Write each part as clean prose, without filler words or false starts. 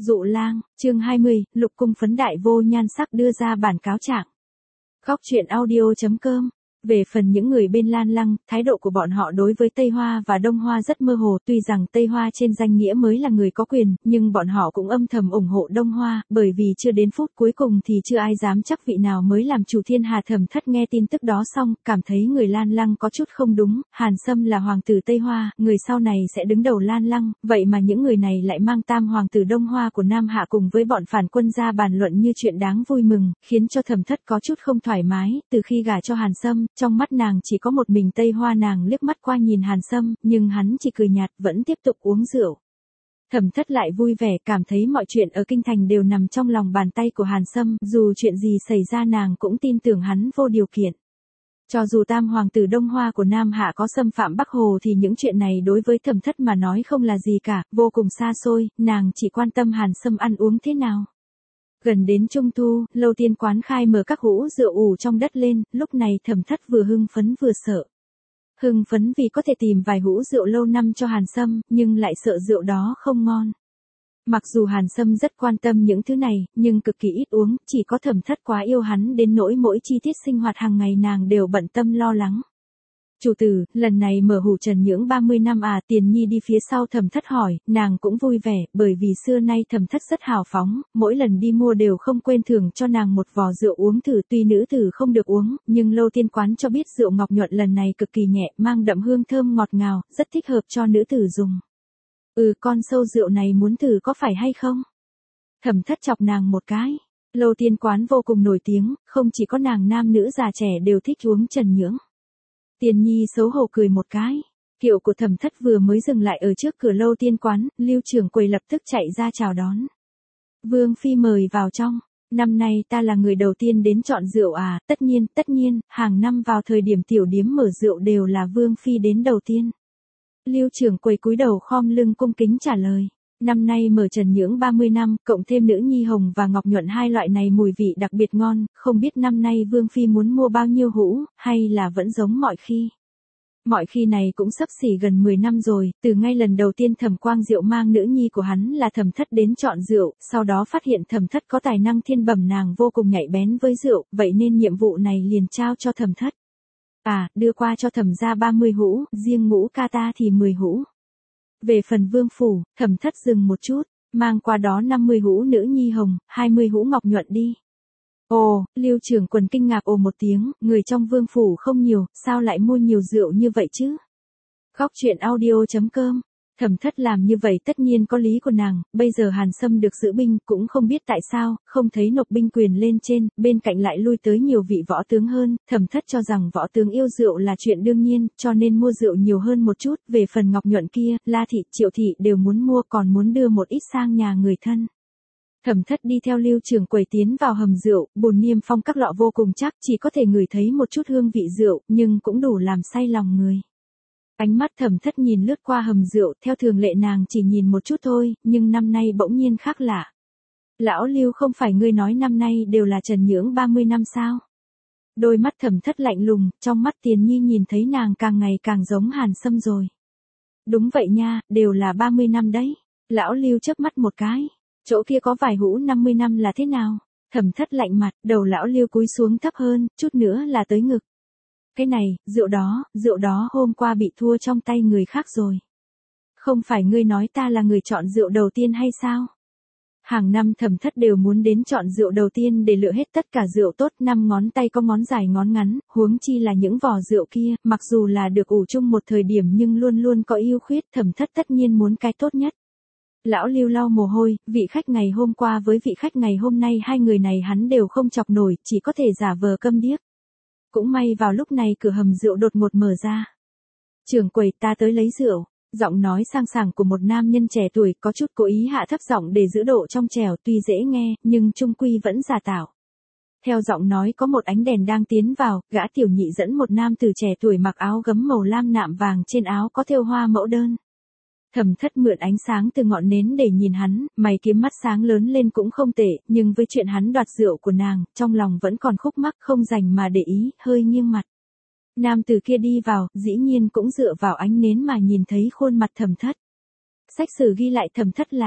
Dụ lang, chương 20, Lục cung phấn đại vô nhan sắc đưa ra bản cáo trạng. Góc truyện audio.com. Về phần những người bên Lan Lăng, thái độ của bọn họ đối với Tây Hoa và Đông Hoa rất mơ hồ, tuy rằng Tây Hoa trên danh nghĩa mới là người có quyền, nhưng bọn họ cũng âm thầm ủng hộ Đông Hoa, bởi vì chưa đến phút cuối cùng thì chưa ai dám chắc vị nào mới làm chủ thiên hà. Thẩm Thất nghe tin tức đó xong, cảm thấy người Lan Lăng có chút không đúng, Hàn Sâm là hoàng tử Tây Hoa, người sau này sẽ đứng đầu Lan Lăng, vậy mà những người này lại mang tam hoàng tử Đông Hoa của Nam Hạ cùng với bọn phản quân ra bàn luận như chuyện đáng vui mừng, khiến cho Thẩm Thất có chút không thoải mái. Từ khi gả cho Hàn Sâm, trong mắt nàng chỉ có một mình Tây Hoa, nàng liếc mắt qua nhìn Hàn Sâm, nhưng hắn chỉ cười nhạt, vẫn tiếp tục uống rượu. Thẩm Thất lại vui vẻ, cảm thấy mọi chuyện ở kinh thành đều nằm trong lòng bàn tay của Hàn Sâm, dù chuyện gì xảy ra nàng cũng tin tưởng hắn vô điều kiện. Cho dù tam hoàng tử Đông Hoa của Nam Hạ có xâm phạm Bắc Hồ thì những chuyện này đối với Thẩm Thất mà nói không là gì cả, vô cùng xa xôi, nàng chỉ quan tâm Hàn Sâm ăn uống thế nào. Gần đến Trung Thu, Lâu Tiên quán khai mở các hũ rượu ủ trong đất lên, lúc này Thẩm Thất vừa hưng phấn vừa sợ. Hưng phấn vì có thể tìm vài hũ rượu lâu năm cho Hàn Sâm, nhưng lại sợ rượu đó không ngon. Mặc dù Hàn Sâm rất quan tâm những thứ này, nhưng cực kỳ ít uống, chỉ có Thẩm Thất quá yêu hắn đến nỗi mỗi chi tiết sinh hoạt hàng ngày nàng đều bận tâm lo lắng. Chủ tử, lần này mở hủ Trần Nhưỡng 30 năm à? Tiền Nhi đi phía sau Thẩm Thất hỏi, nàng cũng vui vẻ, bởi vì xưa nay Thẩm Thất rất hào phóng, mỗi lần đi mua đều không quên thưởng cho nàng một vò rượu uống thử. Tuy nữ tử không được uống, nhưng Lâu Tiên quán cho biết rượu ngọc nhuận lần này cực kỳ nhẹ, mang đậm hương thơm ngọt ngào, rất thích hợp cho nữ tử dùng. Con sâu rượu này muốn thử có phải hay không? Thẩm Thất chọc nàng một cái. Lâu Tiên quán vô cùng nổi tiếng, không chỉ có nàng, nam nữ già trẻ đều thích uống Trần Nhưỡng. Tiền Nhi xấu hổ cười một cái. Kiệu của Thẩm Thất vừa mới dừng lại ở trước cửa Lâu Tiên quán, Lưu trưởng quầy lập tức chạy ra chào đón. Vương phi mời vào trong. Năm nay ta là người đầu tiên đến chọn rượu à? Tất nhiên, hàng năm vào thời điểm tiểu điếm mở rượu đều là Vương phi đến đầu tiên. Lưu trưởng quầy cúi đầu khom lưng cung kính trả lời. Năm nay mở Trần Nhưỡng 30 năm, cộng thêm nữ nhi hồng và ngọc nhuận, hai loại này mùi vị đặc biệt ngon, không biết năm nay Vương phi muốn mua bao nhiêu hũ, hay là vẫn giống mọi khi. Mọi khi này cũng xấp xỉ gần 10 năm rồi, từ ngay lần đầu tiên Thẩm Quang Diệu mang nữ nhi của hắn là Thẩm Thất đến chọn rượu, sau đó phát hiện Thẩm Thất có tài năng thiên bẩm, nàng vô cùng nhạy bén với rượu, vậy nên nhiệm vụ này liền trao cho Thẩm Thất. Đưa qua cho Thẩm gia 30 hũ, riêng Ngũ ca ta thì 10 hũ. Về phần Vương phủ, Thẩm Thất dừng một chút, mang qua đó 50 hũ nữ nhi hồng, 20 hũ ngọc nhuận đi. Ồ, Lưu trưởng quần kinh ngạc ồ một tiếng, người trong Vương phủ không nhiều, sao lại mua nhiều rượu như vậy chứ? Góc truyện audio.com. Thẩm Thất làm như vậy tất nhiên có lý của nàng, bây giờ Hàn Sâm được giữ binh, cũng không biết tại sao, không thấy nộp binh quyền lên trên, bên cạnh lại lui tới nhiều vị võ tướng hơn, Thẩm Thất cho rằng võ tướng yêu rượu là chuyện đương nhiên, cho nên mua rượu nhiều hơn một chút. Về phần ngọc nhuận kia, La thị, Triệu thị đều muốn mua, còn muốn đưa một ít sang nhà người thân. Thẩm Thất đi theo Lưu trưởng quầy tiến vào hầm rượu, bồn niêm phong các lọ vô cùng chắc, chỉ có thể ngửi thấy một chút hương vị rượu, nhưng cũng đủ làm say lòng người. Ánh mắt Thẩm Thất nhìn lướt qua hầm rượu, theo thường lệ nàng chỉ nhìn một chút thôi, nhưng năm nay bỗng nhiên khác lạ. Lão Lưu, không phải ngươi nói năm nay đều là Trần Nhưỡng 30 năm sao? Đôi mắt Thẩm Thất lạnh lùng, trong mắt Tiền Nhi nhìn thấy nàng càng ngày càng giống Hàn Sâm rồi. Đúng vậy nha, đều là 30 năm đấy. Lão Lưu chớp mắt một cái. Chỗ kia có vài hũ 50 năm là thế nào? Thẩm Thất lạnh mặt, đầu lão Lưu cúi xuống thấp hơn, chút nữa là tới ngực. Cái này, rượu đó hôm qua bị thua trong tay người khác rồi. Không phải ngươi nói ta là người chọn rượu đầu tiên hay sao? Hàng năm Thẩm Thất đều muốn đến chọn rượu đầu tiên để lựa hết tất cả rượu tốt, 5 ngón tay có ngón dài ngón ngắn, huống chi là những vò rượu kia, mặc dù là được ủ chung một thời điểm nhưng luôn luôn có ưu khuyết, Thẩm Thất tất nhiên muốn cái tốt nhất. Lão Lưu lau mồ hôi, vị khách ngày hôm qua với vị khách ngày hôm nay, hai người này hắn đều không chọc nổi, chỉ có thể giả vờ câm điếc. Cũng may vào lúc này cửa hầm rượu đột ngột mở ra. Trưởng quầy, ta tới lấy rượu. Giọng nói sang sảng của một nam nhân trẻ tuổi, có chút cố ý hạ thấp giọng để giữ độ trong trẻo, tuy dễ nghe, nhưng trung quy vẫn giả tạo. Theo giọng nói có một ánh đèn đang tiến vào, gã tiểu nhị dẫn một nam tử trẻ tuổi mặc áo gấm màu lam nạm vàng, trên áo có thêu hoa mẫu đơn. Thẩm Thất mượn ánh sáng từ ngọn nến để nhìn hắn, mày kiếm mắt sáng lớn lên cũng không tệ, nhưng với chuyện hắn đoạt rượu của nàng, trong lòng vẫn còn khúc mắc, không dành mà để ý, hơi nghiêng mặt. Nam tử kia đi vào, dĩ nhiên cũng dựa vào ánh nến mà nhìn thấy khuôn mặt Thẩm Thất. Sách sử ghi lại Thẩm Thất là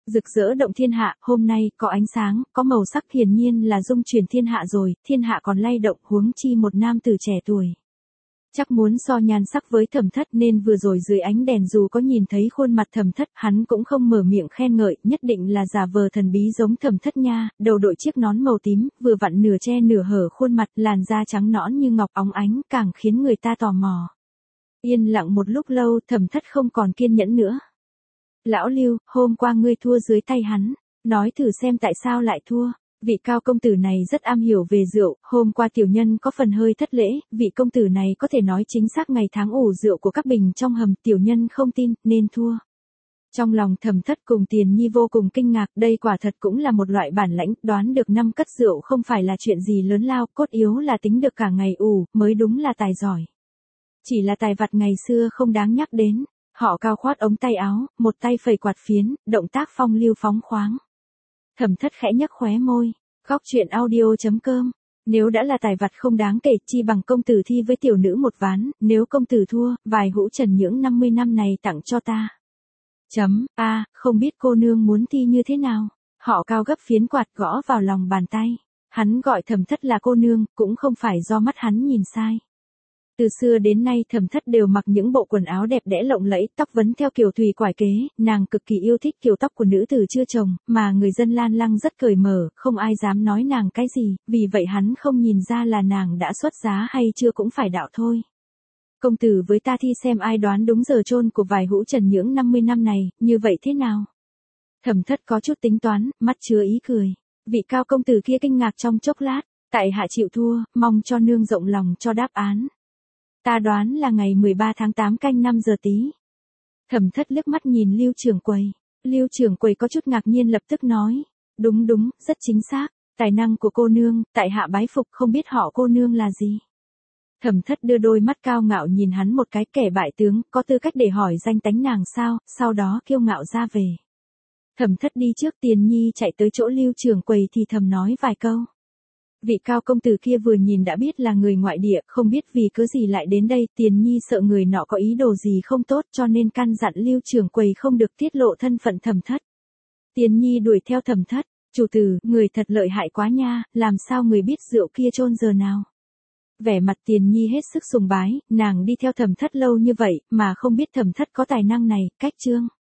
Rực rỡ động thiên hạ, hôm nay, có ánh sáng, có màu sắc hiển nhiên là dung chuyển thiên hạ rồi, thiên hạ còn lay động huống chi một nam tử trẻ tuổi. Chắc muốn so nhan sắc với Thẩm Thất nên vừa rồi dưới ánh đèn dù có nhìn thấy khuôn mặt Thẩm Thất, hắn cũng không mở miệng khen ngợi, nhất định là giả vờ thần bí giống Thẩm Thất nha, đầu đội chiếc nón màu tím, vừa vặn nửa che nửa hở khuôn mặt, làn da trắng nõn như ngọc óng ánh, càng khiến người ta tò mò. Yên lặng một lúc lâu, Thẩm Thất không còn kiên nhẫn nữa. Lão Lưu, hôm qua ngươi thua dưới tay hắn, nói thử xem tại sao lại thua. Vị cao công tử này rất am hiểu về rượu, hôm qua tiểu nhân có phần hơi thất lễ, vị công tử này có thể nói chính xác ngày tháng ủ rượu của các bình trong hầm, tiểu nhân không tin, nên thua. Trong lòng Thẩm Thất cùng Tiền Nhi vô cùng kinh ngạc, đây quả thật cũng là một loại bản lãnh, đoán được 5 cất rượu không phải là chuyện gì lớn lao, cốt yếu là tính được cả ngày ủ, mới đúng là tài giỏi. Chỉ là tài vặt ngày xưa không đáng nhắc đến. Họ cao khoát ống tay áo, một tay phẩy quạt phiến, động tác phong lưu phóng khoáng. Thẩm Thất khẽ nhếch khóe môi, góc chuyện audio.com. Nếu đã là tài vặt không đáng kể, chi bằng công tử thi với tiểu nữ một ván, nếu công tử thua, vài hũ trần nhưỡng 50 năm này tặng cho ta. Không biết cô nương muốn thi như thế nào? Họ cao gấp phiến quạt gõ vào lòng bàn tay. Hắn gọi Thẩm Thất là cô nương, cũng không phải do mắt hắn nhìn sai. Từ xưa đến nay Thẩm Thất đều mặc những bộ quần áo đẹp đẽ lộng lẫy, tóc vấn theo kiểu tùy quải kế, nàng cực kỳ yêu thích kiểu tóc của nữ tử chưa chồng, mà người dân Lan Lăng rất cởi mở, không ai dám nói nàng cái gì, vì vậy hắn không nhìn ra là nàng đã xuất giá hay chưa cũng phải đạo thôi. Công tử với ta thi xem ai đoán đúng giờ chôn của vài hũ trần nhưỡng 50 năm này, như vậy thế nào? Thẩm Thất có chút tính toán, mắt chứa ý cười. Vị cao công tử kia kinh ngạc trong chốc lát, tại hạ chịu thua, mong cho nương rộng lòng cho đáp án. Ta đoán là ngày 13 tháng 8 canh 5 giờ tí. Thẩm Thất liếc mắt nhìn Lưu Trưởng Quầy. Lưu Trưởng Quầy có chút ngạc nhiên lập tức nói. Đúng, rất chính xác. Tài năng của cô nương, tại hạ bái phục, không biết họ cô nương là gì. Thẩm Thất đưa đôi mắt cao ngạo nhìn hắn một cái, kẻ bại tướng, có tư cách để hỏi danh tánh nàng sao, sau đó kiêu ngạo ra về. Thẩm Thất đi trước, Tiền Nhi chạy tới chỗ Lưu Trưởng Quầy thì thầm nói vài câu. Vị cao công tử kia vừa nhìn đã biết là người ngoại địa, không biết vì cớ gì lại đến đây, Tiền Nhi sợ người nọ có ý đồ gì không tốt cho nên căn dặn Lưu Trưởng Quầy không được tiết lộ thân phận Thẩm Thất. Tiền Nhi đuổi theo Thẩm Thất, chủ tử, người thật lợi hại quá nha, làm sao người biết rượu kia chôn giờ nào. Vẻ mặt Tiền Nhi hết sức sùng bái, nàng đi theo Thẩm Thất lâu như vậy, mà không biết Thẩm Thất có tài năng này, cách chương.